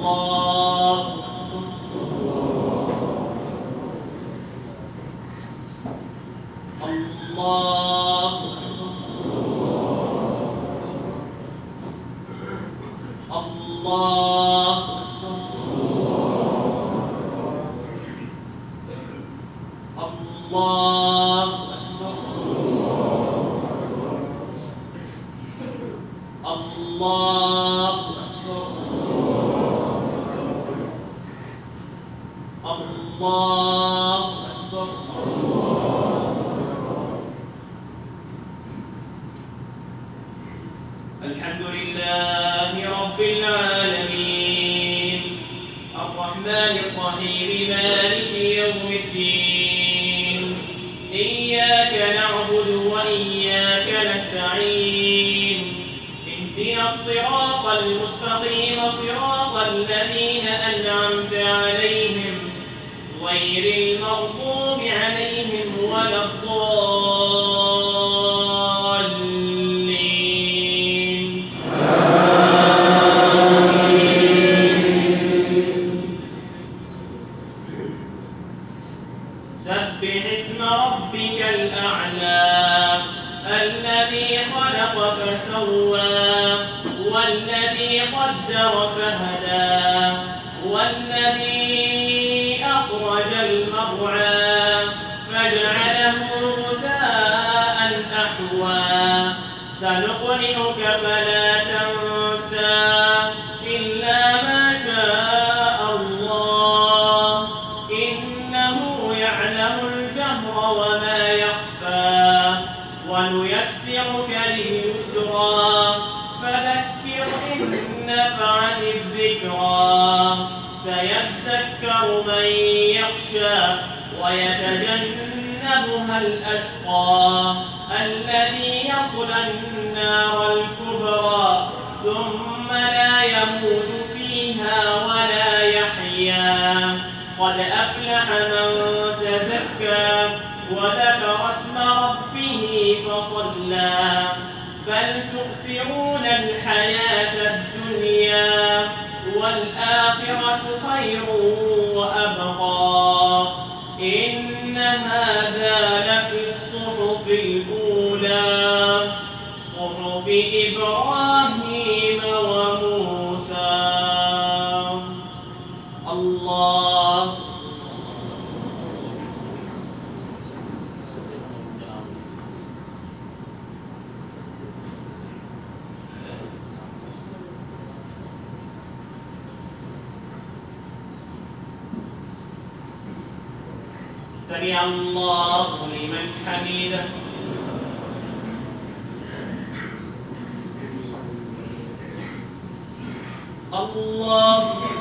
الحمد لله رب العالمين الرحمن الرحيم مالك يوم الدين إياك نعبد وإياك نستعين اهدنا الصراط المستقيم صراط الذين أنعمت عليهم غير المغضوب عليهم ولا الضالين سبح اسم ربك الأعلى الذي خلق فسوى والذي قدر فهدى والذي أخرج المرعى فاجعله غثاء أحوى سنقرئك فلا تنسى إلا ما شاء الله إنه يعلم الجهر وما يخفى ونيسرك لليسرى فذكر إن نفعت الذكرى سيذكر من يخشى ويتجنبها الأشقى الذي يصلى النار الكبرى ثم لا يموت فيها ولا يحيا قد أفلح من تزكى وذكر اسم ربه فصلى بل تؤثرون الحياة الدنيا والآخرة خير وأبقى إن هذا لفي الصحف الأولى صحف إبراهيم وموسى الله سمع الله لمن حمده الله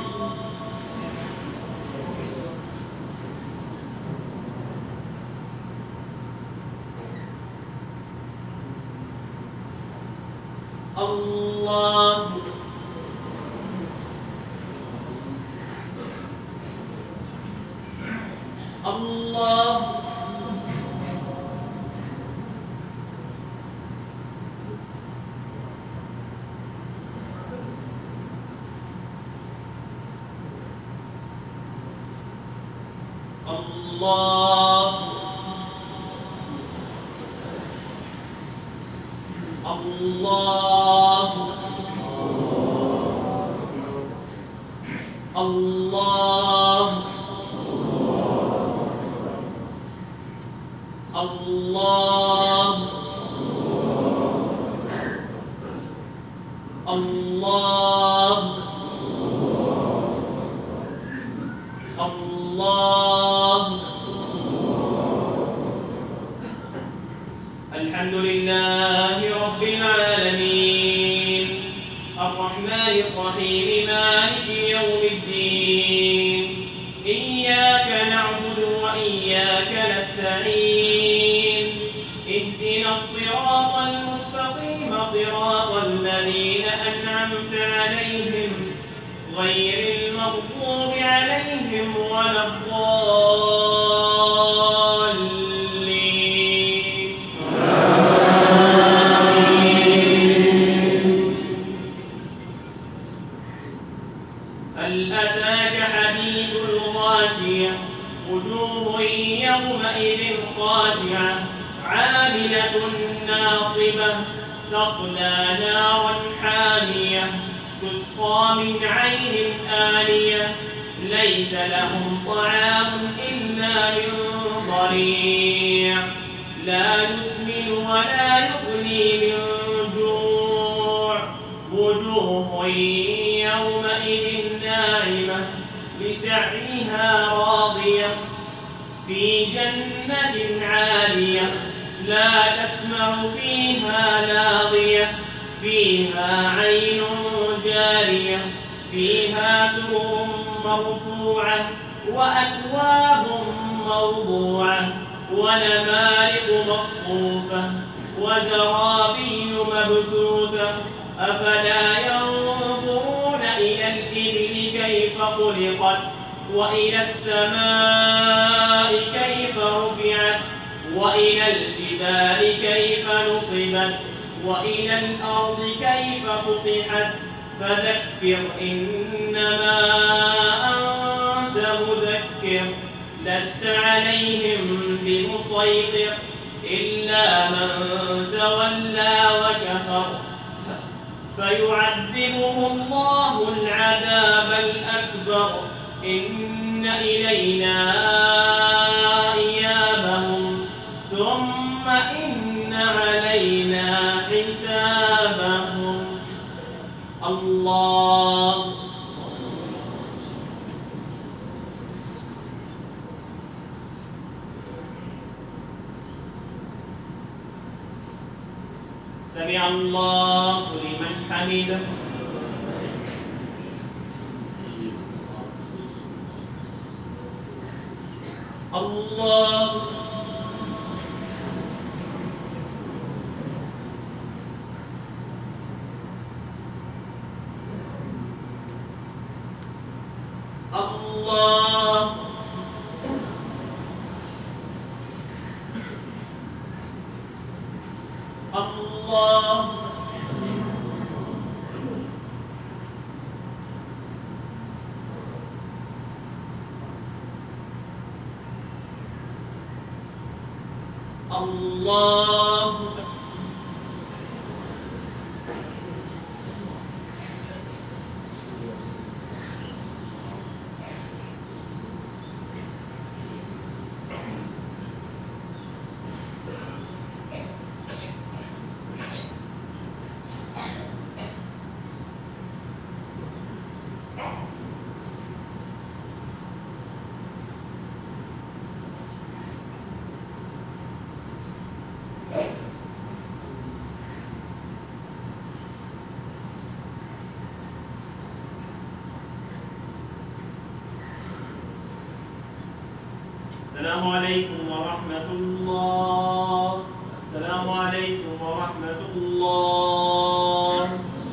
الله الله الله الله الله الله الله الله الحمد لله رب العالمين الرحمن الرحيم مالك يوم الدين إياك نعبد وإياك نستعين اهدنا الصراط المستقيم صراط الذين أنعمت عليهم غير المغضوب عليهم ولا الضالين ناصبة تصلى نارا حامية تسقى من عين آنية ليس لهم طعام إلا من ضريع لا يسمن ولا يغني من جوع وجوه يومئذ ناعمة لسعيها راضية في جنة عالية لا تسمع فيها لاغية فيها عين جارية فيها سرر مرفوعة وأكواب موضوعة ونمارق مصفوفة وزرابي مبثوثة أفلا ينظرون إلى الإبل كيف خلقت وإلى السماء كيف رفعت وإلى الجبال كيف نصبت وإلى الأرض كيف سطحت فذكر إنما أنت مذكر لست عليهم بمسيطر إلا من تولى وكفر فيعذبه الله العذاب الأكبر إن إلينا إيابهم ثم إن علينا حسابهم. الله سمع الله لمن حمده. الله الله الله الله السلام عليكم ورحمة الله. السلام عليكم ورحمة الله.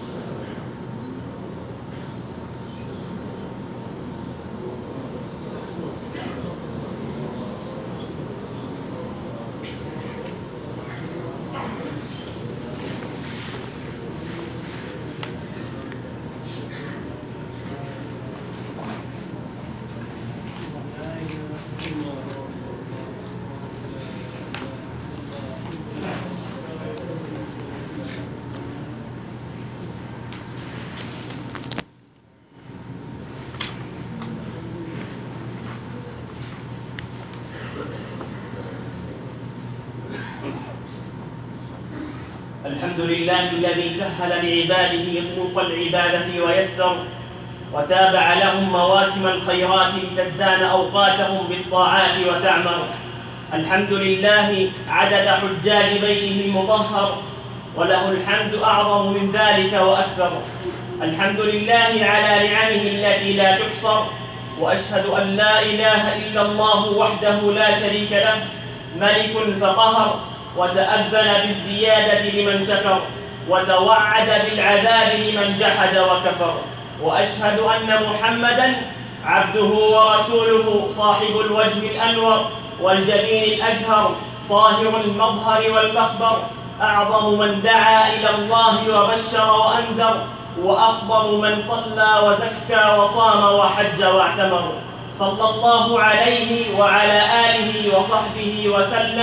الحمد لله الذي سهل لعباده طرق العبادة ويسر وتابع لهم مواسم الخيرات لتزدان أوقاتهم بالطاعات وتعمر. الحمد لله عدد حجاج بيته المطهر وله الحمد أعظم من ذلك وأكثر. الحمد لله على نعمه التي لا تحصر وأشهد أن لا إله إلا الله وحده لا شريك له ملك فقهر وتأذن بالزيادة لمن شكر وتوعد بالعذاب لمن جحد وكفر. وأشهد أن محمدًا عبده ورسوله صاحب الوجه الأنور والجبين الأزهر طاهر المظهر والمخبر أعظم من دعا إلى الله وبشر وأنذر وأفضل من صلى وزكى وصام وحج واعتمر. صلى الله عليه وعلى آله وصحبه وسلم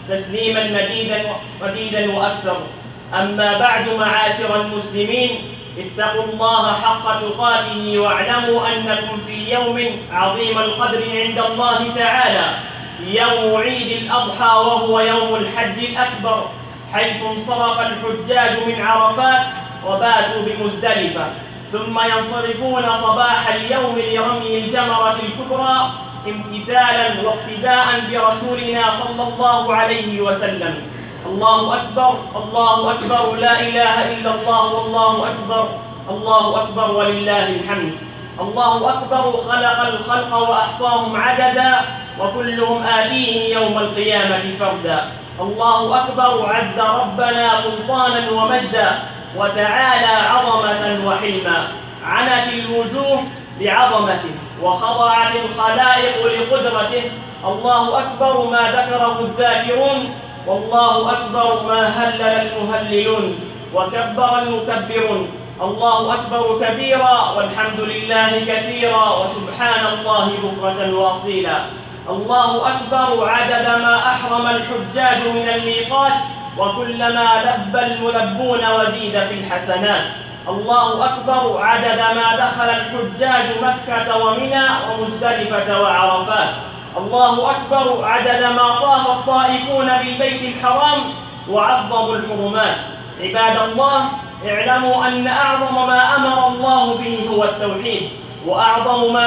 تسليما مديدا وأكثر. أما بعد، معاشر المسلمين، اتقوا الله حق تقاته واعلموا أنكم في يوم عظيم القدر عند الله تعالى، يوم عيد الأضحى، وهو يوم الحج الأكبر، حيث انصرف الحجاج من عرفات وباتوا بمزدلفة، ثم ينصرفون صباح اليوم لرمي الجمرة الكبرى امتثالا واقتداء برسولنا صلى الله عليه وسلم. الله أكبر، الله أكبر، لا إله إلا الله، والله أكبر، الله أكبر ولله الحمد. الله أكبر خلق الخلق وأحصاهم عددا، وكلهم آتيه يوم القيامة فردا. الله أكبر عز ربنا سلطانا ومجدا، وتعالى عظمة وحلما. عنت الوجوه لعظمته، وخضعت الخلائق لقدرته. الله أكبر ما ذكره الذاكرون، والله أكبر ما هلل المهللون، وكبر المكبرون. الله أكبر كبيرا، والحمد لله كثيرا، وسبحان الله بكرة وأصيلا. الله أكبر عدد ما أحرم الحجاج من الميقات، وكلما لبى الملبون وزيد في الحسنات. الله أكبر عدد ما دخل الحجاج مكة ومنى ومزدلفة وعرفات. الله أكبر عدد ما طاف الطائفون بالبيت الحرام وعظموا الحرمات. عباد الله، اعلموا أن أعظم ما أمر الله به هو التوحيد، وأعظم ما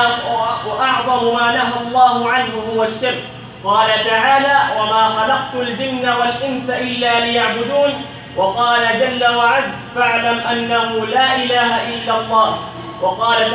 نهى الله عنه هو الشرك. قال تعالى: وما خلقت الجن والإنس إلا ليعبدون. وقال جل وعز: فاعلم أنه لا إله إلا الله. وقال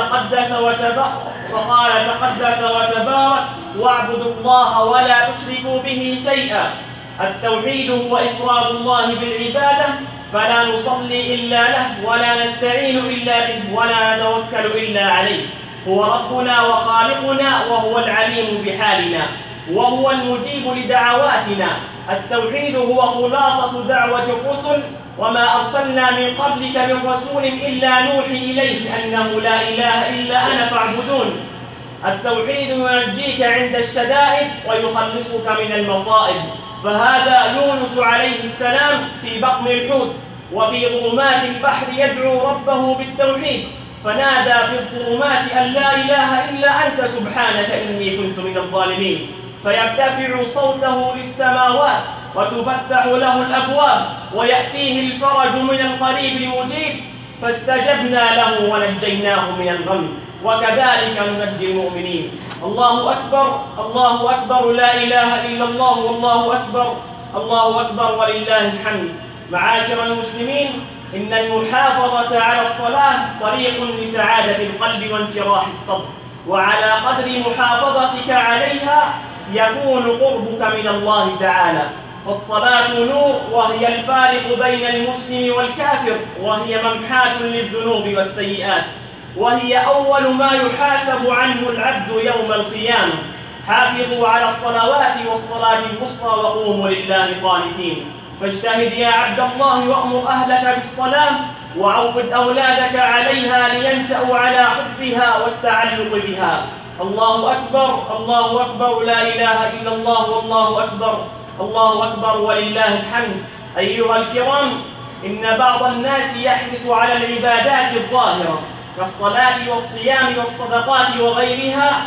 تقدس وتبارك: واعبدوا الله ولا تشركوا به شيئا. التوحيد هو إفراد الله بالعبادة، فلا نصلي إلا له، ولا نستعين إلا به، ولا نتوكل إلا عليه. هو ربنا وخالقنا، وهو العليم بحالنا، وهو المجيب لدعواتنا. التوحيد هو خلاصة دعوة الرسل، وما أرسلنا من قبلك من رسول إلا نوحي إليه أنه لا إله إلا أنا فاعبدون. التوحيد ينجيك عند الشدائد ويخلصك من المصائب. فهذا يونس عليه السلام في بطن الحوت وفي ظلمات البحر يدعو ربه بالتوحيد، فنادى في الظلمات أن لا إله إلا أنت سبحانك إني كنت من الظالمين. فيرتفع صوته للسماوات وتفتح له الأبواب ويأتيه الفرج من القريب المجيب، فاستجبنا له ونجيناه من الغم، وكذلك ننجي المؤمنين. الله أكبر، الله أكبر، لا إله إلا الله، والله أكبر، الله أكبر ولله الحمد. معاشر المسلمين، إن المحافظة على الصلاة طريق لسعادة القلب وانشراح الصدر، وعلى قدر محافظتك عليها يكون قربك من الله تعالى. فالصلاة نور، وهي الفارق بين المسلم والكافر، وهي ممحاة للذنوب والسيئات، وهي أول ما يحاسب عنه العبد يوم القيامة. حافظوا على الصلوات والصلاة الوسطى وقوموا لله قانتين. فاجتهد يا عبد الله وأمر أهلك بالصلاة، وعود أولادك عليها لينشأوا على حبها والتعلق بها. الله أكبر، الله أكبر، لا إله إلا الله، والله أكبر، الله أكبر ولله الحمد. أيها الكرام، إن بعض الناس يحرص على العبادات الظاهرة كالصلاة والصيام والصدقات وغيرها،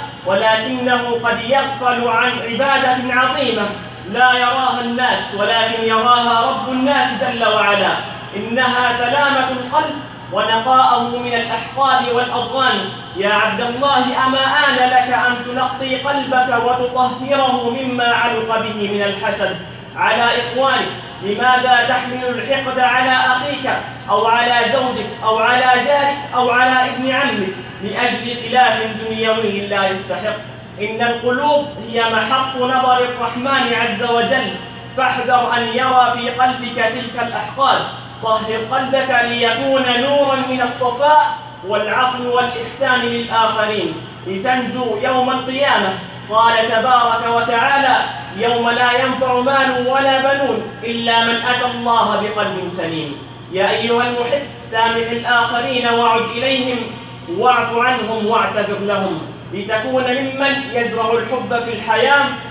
ولكنه قد يغفل عن عبادة عظيمة لا يراها الناس ولكن يراها رب الناس جل وعلا، إنها سلامة القلب ونقاءه من الأحقاد والأضغان. يا عبد الله، أما آن لك أن تنقي قلبك وتطهره مما علق به من الحسد على إخوانك؟ لماذا تحمل الحقد على أخيك أو على زوجك أو على جارك أو على ابن عمك لأجل خلاف دنيوي لا يستحق؟ إن القلوب هي محط نظر الرحمن عز وجل، فاحذر أن يرى في قلبك تلك الأحقاد. طهر قلبك ليكون نورا من الصفاء والعفو والإحسان للآخرين لتنجو يوم القيامة. قال تبارك وتعالى: يوم لا ينفع مال ولا بنون إلا من أتى الله بقلب سليم. يا أيها المحب، سامح الآخرين وعد إليهم واعف عنهم واعتذر لهم، لتكون ممن يزرع الحب في الحياة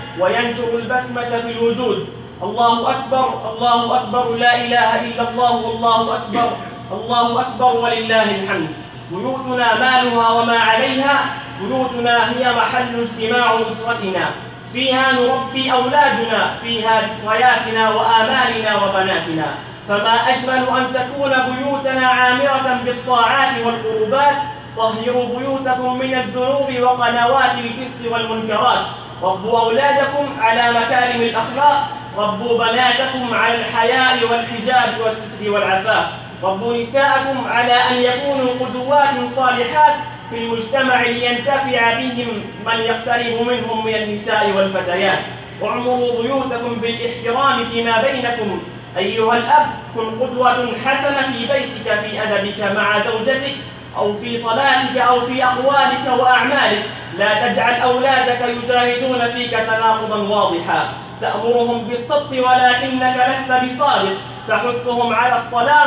وينشر البسمة في الوجود. الله أكبر، الله أكبر، لا إله إلا الله، والله أكبر، الله أكبر ولله الحمد. بيوتنا مالها وما عليها، بيوتنا هي محل اجتماع أسرتنا، فيها نربي أولادنا، فيها ذكرياتنا وآمالنا وبناتنا. فما أجمل أن تكون بيوتنا عامرة بالطاعات والقربات. طهروا بيوتكم من الذنوب وقنوات الفسق والمنكرات. ربوا أولادكم على مكارم الأخلاق، ربوا بناتكم على الحياء والحجاب والستر والعفاف. ربوا نساءكم على أن يكونوا قدوات صالحات في المجتمع لينتفع بهم من يقترب منهم من النساء والفتيات. واعمروا بيوتكم بالاحترام فيما بينكم. أيها الأب، كن قدوة حسنة في بيتك في أدبك مع زوجتك، أو في صلاتك، أو في أقوالك وأعمالك. لا تجعل أولادك يجاهدون فيك تناقضا واضحا. تأمرهم بالصدق ولكنك لست بصادق، تحثهم على الصلاة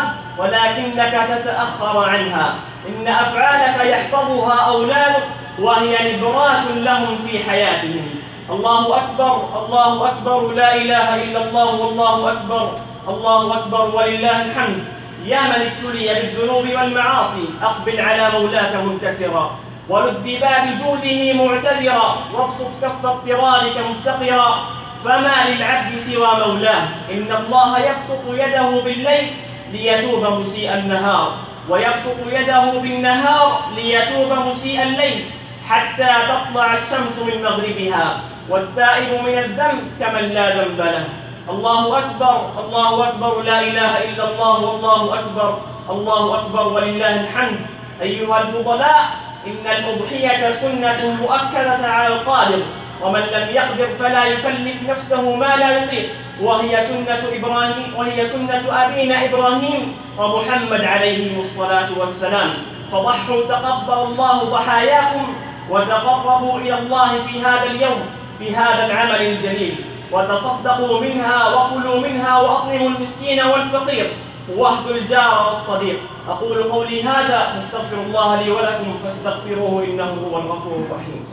ولكنك تتأخر عنها. إن أفعالك يحفظها أولادك وهي نبراس لهم في حياتهم. الله أكبر، الله أكبر، لا إله إلا الله، والله أكبر، الله أكبر ولله الحمد. يا من ابتلي بالذنوب والمعاصي، أقبل على مولاك منكسرا، ولذ بباب جوده معتذرا، وابسط كف اضطرارك مفتقرا. فما للعبد سوى مولاه. إن الله يبسط يده بالليل ليتوب مسيء النهار، ويبسط يده بالنهار ليتوب مسيء الليل، حتى تطلع الشمس من مغربها، والتائب من الذنب كمن لا ذنب له. الله أكبر، الله أكبر، لا إله إلا الله، والله أكبر، الله أكبر ولله الحمد. أيها الفضلاء، إن الأضحية سنة مؤكدة على القادر، ومن لم يقدر فلا يكلف نفسه ما لا يطيق، وهي سنة أبينا إبراهيم ومحمد عليهم الصلاة والسلام. فضحوا تقبل الله ضحاياكم، وتقربوا إلى الله في هذا اليوم بهذا العمل الجليل، وتصدقوا منها وكلوا منها، وأطعموا المسكين والفقير، واهدوا الجار والصديق. أقول قولي هذا، فاستغفر الله لي ولكم فاستغفروه إنه هو الغفور الرحيم.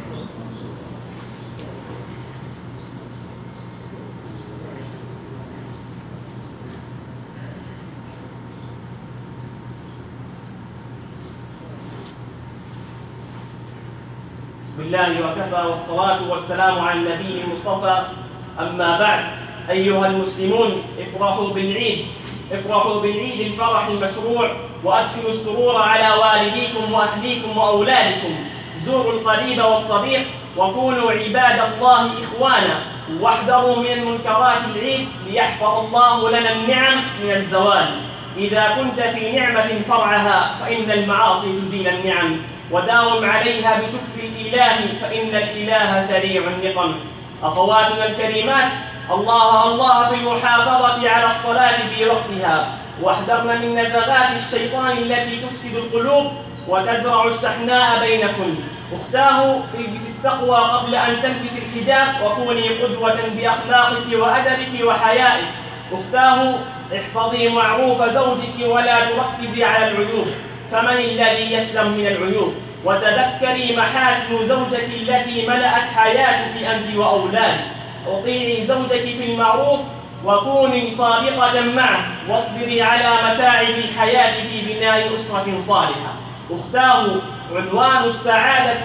بسم الله وكفى، والصلاة والسلام على النبي المصطفى. أما بعد، أيها المسلمون، افرحوا بالعيد، افرحوا بالعيد الفرح المشروع، وأدخلوا السرور على والديكم وأهليكم وأولادكم. زوروا القريب والصديق، وكونوا عباد الله إخوانا، واحذروا من المنكرات العيد ليحفظ الله لنا النعم من الزوال. إذا كنت في نعمة فرعها، فإن المعاصي تزيل النعم، وداوم عليها بشكر الإله، فإن الإله سريع النقم. أخواتنا الكريمات، الله في المحافظة على الصلاة في وقتها، واحذرن من نزغات الشيطان التي تفسد القلوب وتزرع الشحناء بينكن. أختاه، البسي التقوى قبل أن تلبسي الحجاب، وكوني قدوة بأخلاقك وأدبك وحيائك. أختاه، احفظي معروف زوجك ولا تركزي على العيوب، فمن الذي يسلم من العيوب؟ وتذكري محاسن زوجك التي ملأت حياتك أنت وأولادك. أطيعي زوجك في المعروف، وكوني صادقة معه، واصبري على متاعب الحياة في بناء أسرة صالحة. أختاه، عنوان السعادة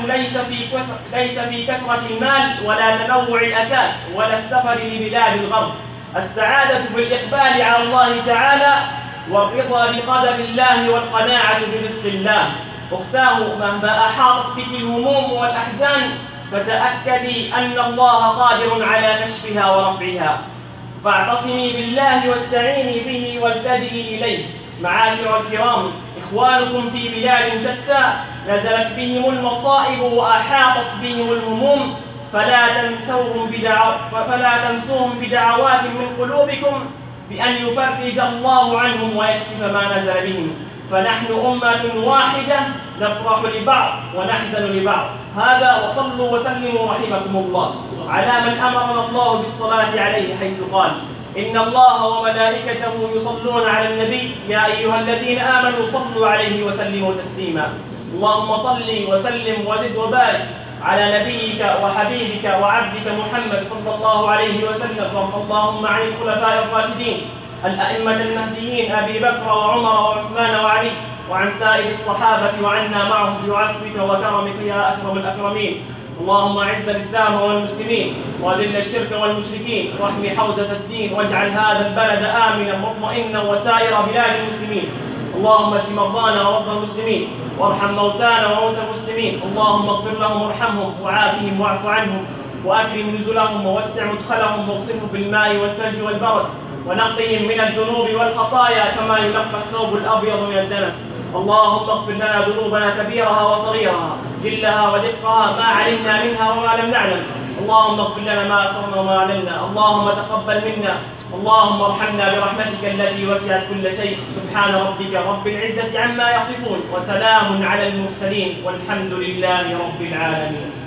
ليس في كثرة المال ولا تنوع الأثاث ولا السفر لبلاد الغرب. السعادة في الإقبال على الله تعالى، والرضا بقدر الله، والقناعة برزق الله. أختاه، مهما أحاطت بك الهموم والأحزان، فتأكدي أن الله قادر على كشفها ورفعها، فاعتصمي بالله واستعيني به والتجئي إليه. معاشر الكرام، إخوانكم في بلاد شتى نزلت بهم المصائب وأحاطت بهم الهموم، فلا تنسوهم بدعوات من قلوبكم بأن يفرج الله عنهم ويكشف ما نزل بهم. فنحن أمة واحدة، نفرح لبعض ونحزن لبعض. هذا، وصلوا وسلموا رحمكم الله على من أمرنا الله بالصلاة عليه، حيث قال: إن الله وملائكته يصلون على النبي، يا أيها الذين آمنوا صلوا عليه وسلموا تسليما. اللهم صل وسلم وزد وبارك على نبيك وحبيبك وعبدك محمد صلى الله عليه وسلم. وارض اللهم عن الخلفاء الراشدين الأئمة المهديين أبي بكر وعمر وعثمان وعلي، وعن سائر الصحابة وعنا معهم بعفوك وكرمك يا أكرم الأكرمين. اللهم أعز الإسلام والمسلمين وأذل الشرك والمشركين واحمِ حوزة الدين، واجعل هذا البلد آمنا مطمئنا وسائر بلاد المسلمين. اللهم اشف مرضانا ومرضى المسلمين، وارحم موتانا وموتى المسلمين. اللهم اغفر لهم وارحمهم وعافهم واعف عنهم وأكرم نزلهم ووسع مدخلهم واغسلهم بالماء والثلج والبرد، ونقهم من الذنوب والخطايا كما ينقى الثوب الأبيض من الدنس. اللهم اغفر لنا ذنوبنا كبيرها وصغيرها، جلها ودقها، ما علمنا منها وما لم نعلم. اللهم اغفر لنا ما أسررنا وما أعلنا. اللهم تقبل منا. اللهم ارحمنا برحمتك التي وسعت كل شيء. سبحان ربك رب العزة عما يصفون، وسلام على المرسلين، والحمد لله رب العالمين.